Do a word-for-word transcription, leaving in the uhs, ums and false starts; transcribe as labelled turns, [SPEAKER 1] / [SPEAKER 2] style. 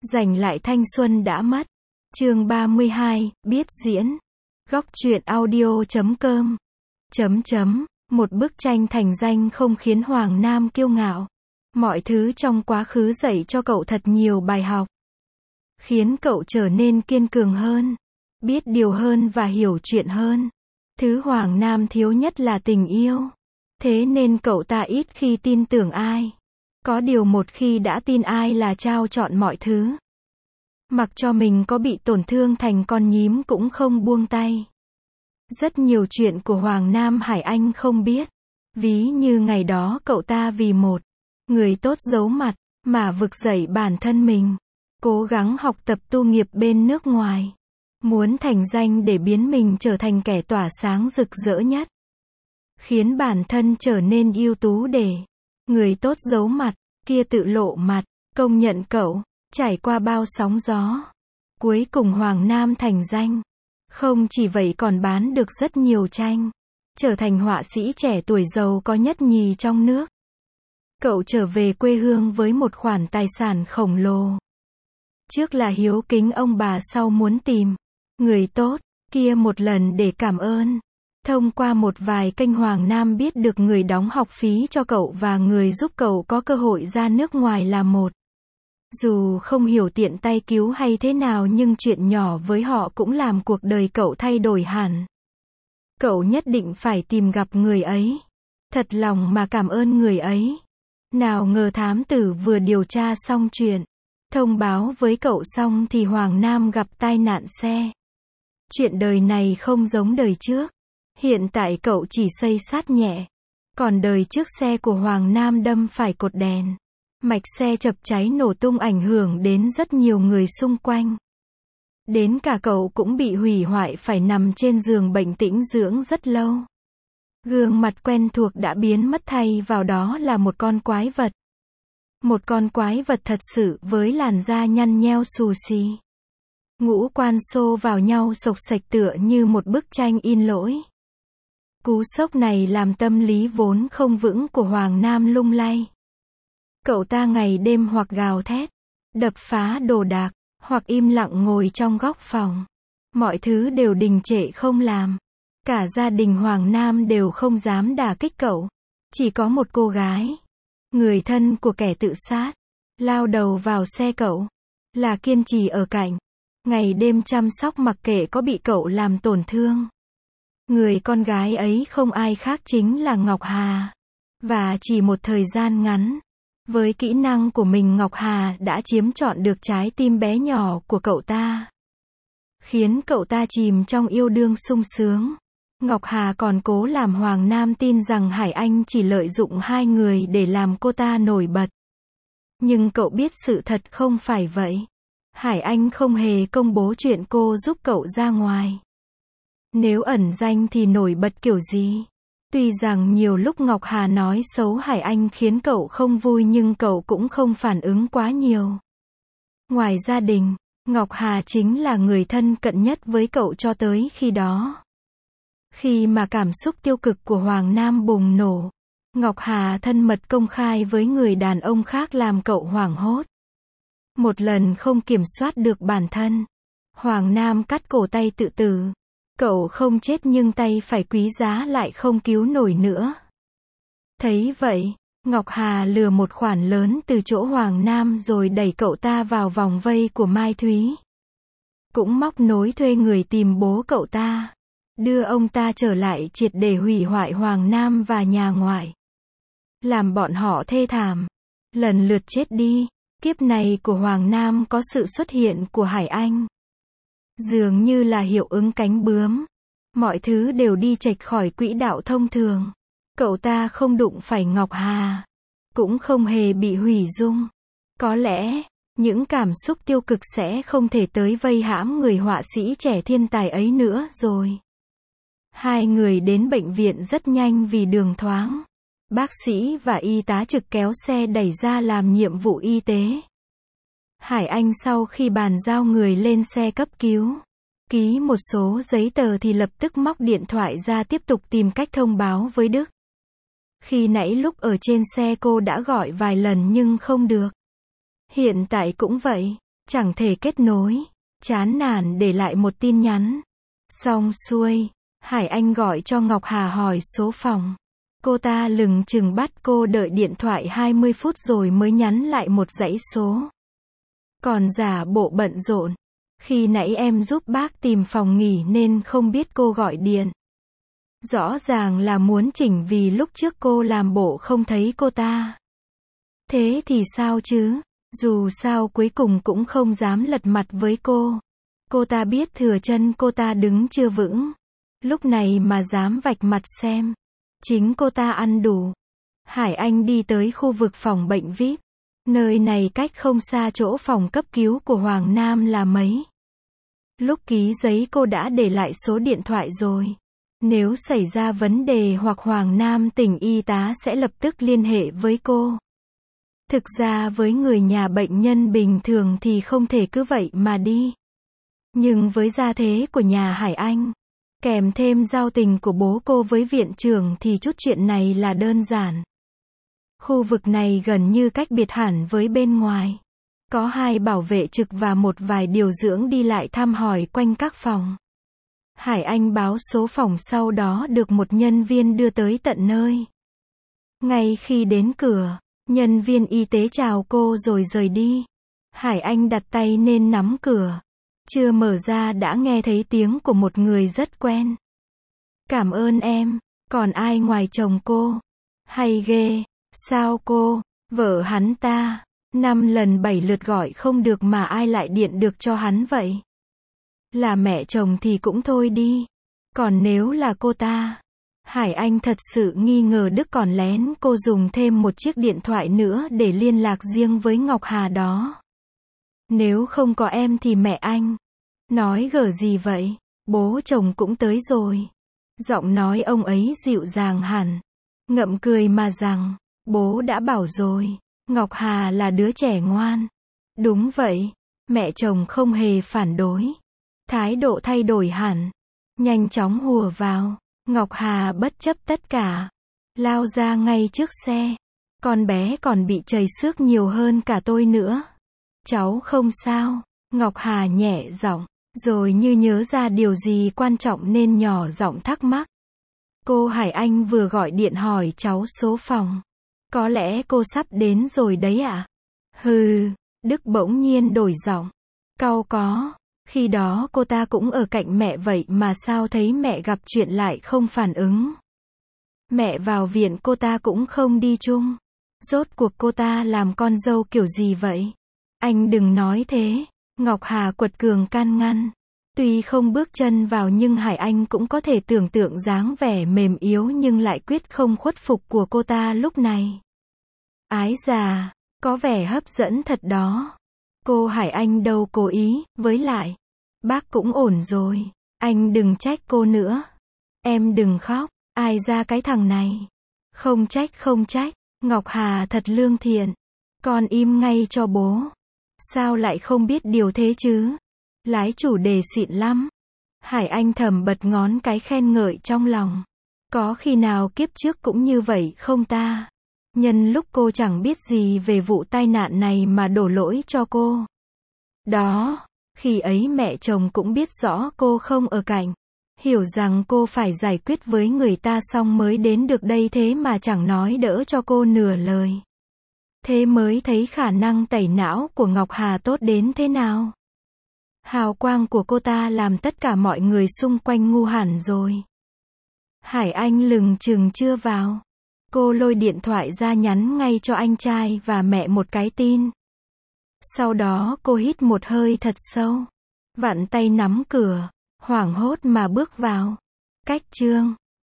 [SPEAKER 1] Giành lại thanh xuân đã mất. Chương ba mươi hai, biết diễn. Góc truyện audio chấm com. Chấm chấm, một bức tranh thành danh không khiến Hoàng Nam kiêu ngạo. Mọi thứ trong quá khứ dạy cho cậu thật nhiều bài học. Khiến cậu trở nên kiên cường hơn, biết điều hơn và hiểu chuyện hơn. Thứ Hoàng Nam thiếu nhất là tình yêu. Thế nên cậu ta ít khi tin tưởng ai. Có điều một khi đã tin ai là trao trọn mọi thứ. Mặc cho mình có bị tổn thương thành con nhím cũng không buông tay. Rất nhiều chuyện của Hoàng Nam Hải Anh không biết. Ví như ngày đó cậu ta vì một người tốt giấu mặt, mà vực dậy bản thân mình. Cố gắng học tập tu nghiệp bên nước ngoài. Muốn thành danh để biến mình trở thành kẻ tỏa sáng rực rỡ nhất. Khiến bản thân trở nên ưu tú để người tốt giấu mặt, kia tự lộ mặt, công nhận cậu, trải qua bao sóng gió. Cuối cùng Hoàng Nam thành danh. Không chỉ vậy còn bán được rất nhiều tranh. Trở thành họa sĩ trẻ tuổi giàu có nhất nhì trong nước. Cậu trở về quê hương với một khoản tài sản khổng lồ. Trước là hiếu kính ông bà, sau muốn tìm người tốt kia một lần để cảm ơn. Thông qua một vài kênh Hoàng Nam biết được người đóng học phí cho cậu và người giúp cậu có cơ hội ra nước ngoài là một. Dù không hiểu tiện tay cứu hay thế nào nhưng chuyện nhỏ với họ cũng làm cuộc đời cậu thay đổi hẳn. Cậu nhất định phải tìm gặp người ấy. Thật lòng mà cảm ơn người ấy. Nào ngờ thám tử vừa điều tra xong chuyện, thông báo với cậu xong thì Hoàng Nam gặp tai nạn xe. Chuyện đời này không giống đời trước. Hiện tại cậu chỉ xây xát nhẹ. Còn đời trước xe của Hoàng Nam đâm phải cột đèn. Mạch xe chập cháy nổ tung ảnh hưởng đến rất nhiều người xung quanh. Đến cả cậu cũng bị hủy hoại phải nằm trên giường bệnh tĩnh dưỡng rất lâu. Gương mặt quen thuộc đã biến mất, thay vào đó là một con quái vật. Một con quái vật thật sự với làn da nhăn nheo xù xì. Ngũ quan xô vào nhau xộc xệch tựa như một bức tranh in lỗi. Cú sốc này làm tâm lý vốn không vững của Hoàng Nam lung lay. Cậu ta ngày đêm hoặc gào thét, đập phá đồ đạc, hoặc im lặng ngồi trong góc phòng. Mọi thứ đều đình trệ không làm. Cả gia đình Hoàng Nam đều không dám đả kích cậu. Chỉ có một cô gái, người thân của kẻ tự sát, lao đầu vào xe cậu, là kiên trì ở cạnh. Ngày đêm chăm sóc mặc kệ có bị cậu làm tổn thương. Người con gái ấy không ai khác chính là Ngọc Hà. Và chỉ một thời gian ngắn, với kỹ năng của mình Ngọc Hà đã chiếm trọn được trái tim bé nhỏ của cậu ta. Khiến cậu ta chìm trong yêu đương sung sướng. Ngọc Hà còn cố làm Hoàng Nam tin rằng Hải Anh chỉ lợi dụng hai người để làm cô ta nổi bật. Nhưng cậu biết sự thật không phải vậy. Hải Anh không hề công bố chuyện cô giúp cậu ra ngoài. Nếu ẩn danh thì nổi bật kiểu gì? Tuy rằng nhiều lúc Ngọc Hà nói xấu Hải Anh khiến cậu không vui nhưng cậu cũng không phản ứng quá nhiều. Ngoài gia đình, Ngọc Hà chính là người thân cận nhất với cậu cho tới khi đó. Khi mà cảm xúc tiêu cực của Hoàng Nam bùng nổ, Ngọc Hà thân mật công khai với người đàn ông khác làm cậu hoảng hốt. Một lần không kiểm soát được bản thân, Hoàng Nam cắt cổ tay tự tử. Cậu không chết nhưng tay phải quý giá lại không cứu nổi nữa. Thấy vậy, Ngọc Hà lừa một khoản lớn từ chỗ Hoàng Nam rồi đẩy cậu ta vào vòng vây của Mai Thúy. Cũng móc nối thuê người tìm bố cậu ta, đưa ông ta trở lại triệt để hủy hoại Hoàng Nam và nhà ngoại. Làm bọn họ thê thảm, lần lượt chết đi. Kiếp này của Hoàng Nam có sự xuất hiện của Hải Anh. Dường như là hiệu ứng cánh bướm. Mọi thứ đều đi chệch khỏi quỹ đạo thông thường. Cậu ta không đụng phải Ngọc Hà. Cũng không hề bị hủy dung. Có lẽ, những cảm xúc tiêu cực sẽ không thể tới vây hãm người họa sĩ trẻ thiên tài ấy nữa rồi. Hai người đến bệnh viện rất nhanh vì đường thoáng. Bác sĩ và y tá trực kéo xe đẩy ra làm nhiệm vụ y tế. Hải Anh sau khi bàn giao người lên xe cấp cứu, ký một số giấy tờ thì lập tức móc điện thoại ra tiếp tục tìm cách thông báo với Đức. Khi nãy lúc ở trên xe cô đã gọi vài lần nhưng không được. Hiện tại cũng vậy. Chẳng thể kết nối. Chán nản để lại một tin nhắn. Xong xuôi, Hải Anh gọi cho Ngọc Hà hỏi số phòng. Cô ta lừng chừng bắt cô đợi điện thoại hai mươi phút rồi mới nhắn lại một dãy số. Còn giả bộ bận rộn. Khi nãy em giúp bác tìm phòng nghỉ nên không biết cô gọi điện. Rõ ràng là muốn chỉnh vì lúc trước cô làm bộ không thấy cô ta. Thế thì sao chứ? Dù sao cuối cùng cũng không dám lật mặt với cô. Cô ta biết thừa chân cô ta đứng chưa vững. Lúc này mà dám vạch mặt xem. Chính cô ta ăn đủ. Hải Anh đi tới khu vực phòng bệnh vi ai pi. Nơi này cách không xa chỗ phòng cấp cứu của Hoàng Nam là mấy. Lúc ký giấy cô đã để lại số điện thoại rồi. Nếu xảy ra vấn đề hoặc Hoàng Nam tỉnh y tá sẽ lập tức liên hệ với cô. Thực ra với người nhà bệnh nhân bình thường thì không thể cứ vậy mà đi. Nhưng với gia thế của nhà Hải Anh, kèm thêm giao tình của bố cô với viện trưởng thì chút chuyện này là đơn giản. Khu vực này gần như cách biệt hẳn với bên ngoài. Có hai bảo vệ trực và một vài điều dưỡng đi lại thăm hỏi quanh các phòng. Hải Anh báo số phòng sau đó được một nhân viên đưa tới tận nơi. Ngay khi đến cửa, nhân viên y tế chào cô rồi rời đi. Hải Anh đặt tay lên nắm cửa. Chưa mở ra đã nghe thấy tiếng của một người rất quen. Cảm ơn em, còn ai ngoài chồng cô? Hay ghê, sao cô, vợ hắn ta, năm lần bảy lượt gọi không được mà ai lại điện được cho hắn vậy? Là mẹ chồng thì cũng thôi đi. Còn nếu là cô ta, Hải Anh thật sự nghi ngờ Đức còn lén cô dùng thêm một chiếc điện thoại nữa để liên lạc riêng với Ngọc Hà đó. Nếu không có em thì mẹ anh. Nói gở gì vậy? Bố chồng cũng tới rồi. Giọng nói ông ấy dịu dàng hẳn. Ngậm cười mà rằng, bố đã bảo rồi, Ngọc Hà là đứa trẻ ngoan. Đúng vậy, mẹ chồng không hề phản đối. Thái độ thay đổi hẳn. Nhanh chóng hùa vào. Ngọc Hà bất chấp tất cả. Lao ra ngay trước xe. Con bé còn bị chảy xước nhiều hơn cả tôi nữa. Cháu không sao. Ngọc Hà nhẹ giọng. Rồi như nhớ ra điều gì quan trọng nên nhỏ giọng thắc mắc. Cô Hải Anh vừa gọi điện hỏi cháu số phòng. Có lẽ cô sắp đến rồi đấy ạ? À? Hừ, Đức bỗng nhiên đổi giọng. Cau có. Khi đó cô ta cũng ở cạnh mẹ vậy mà sao thấy mẹ gặp chuyện lại không phản ứng. Mẹ vào viện cô ta cũng không đi chung. Rốt cuộc cô ta làm con dâu kiểu gì vậy? Anh đừng nói thế. Ngọc Hà quật cường can ngăn. Tuy không bước chân vào nhưng Hải Anh cũng có thể tưởng tượng dáng vẻ mềm yếu nhưng lại quyết không khuất phục của cô ta lúc này. Ái già, có vẻ hấp dẫn thật đó. Cô Hải Anh đâu cố ý, với lại, bác cũng ổn rồi. Anh đừng trách cô nữa. Em đừng khóc, ai ra cái thằng này. Không trách không trách, Ngọc Hà thật lương thiện. Con im ngay cho bố. Sao lại không biết điều thế chứ? Lái chủ đề xịn lắm. Hải Anh thầm bật ngón cái khen ngợi trong lòng. Có khi nào kiếp trước cũng như vậy không ta? Nhân lúc cô chẳng biết gì về vụ tai nạn này mà đổ lỗi cho cô. Đó, khi ấy mẹ chồng cũng biết rõ cô không ở cạnh. Hiểu rằng cô phải giải quyết với người ta xong mới đến được đây thế mà chẳng nói đỡ cho cô nửa lời. Thế mới thấy khả năng tẩy não của Ngọc Hà tốt đến thế nào. Hào quang của cô ta làm tất cả mọi người xung quanh ngu hẳn rồi. Hải Anh lừng chừng chưa vào. Cô lôi điện thoại ra nhắn ngay cho anh trai và mẹ một cái tin. Sau đó cô hít một hơi thật sâu. Vặn tay nắm cửa. Hoảng hốt mà bước vào. Cách chương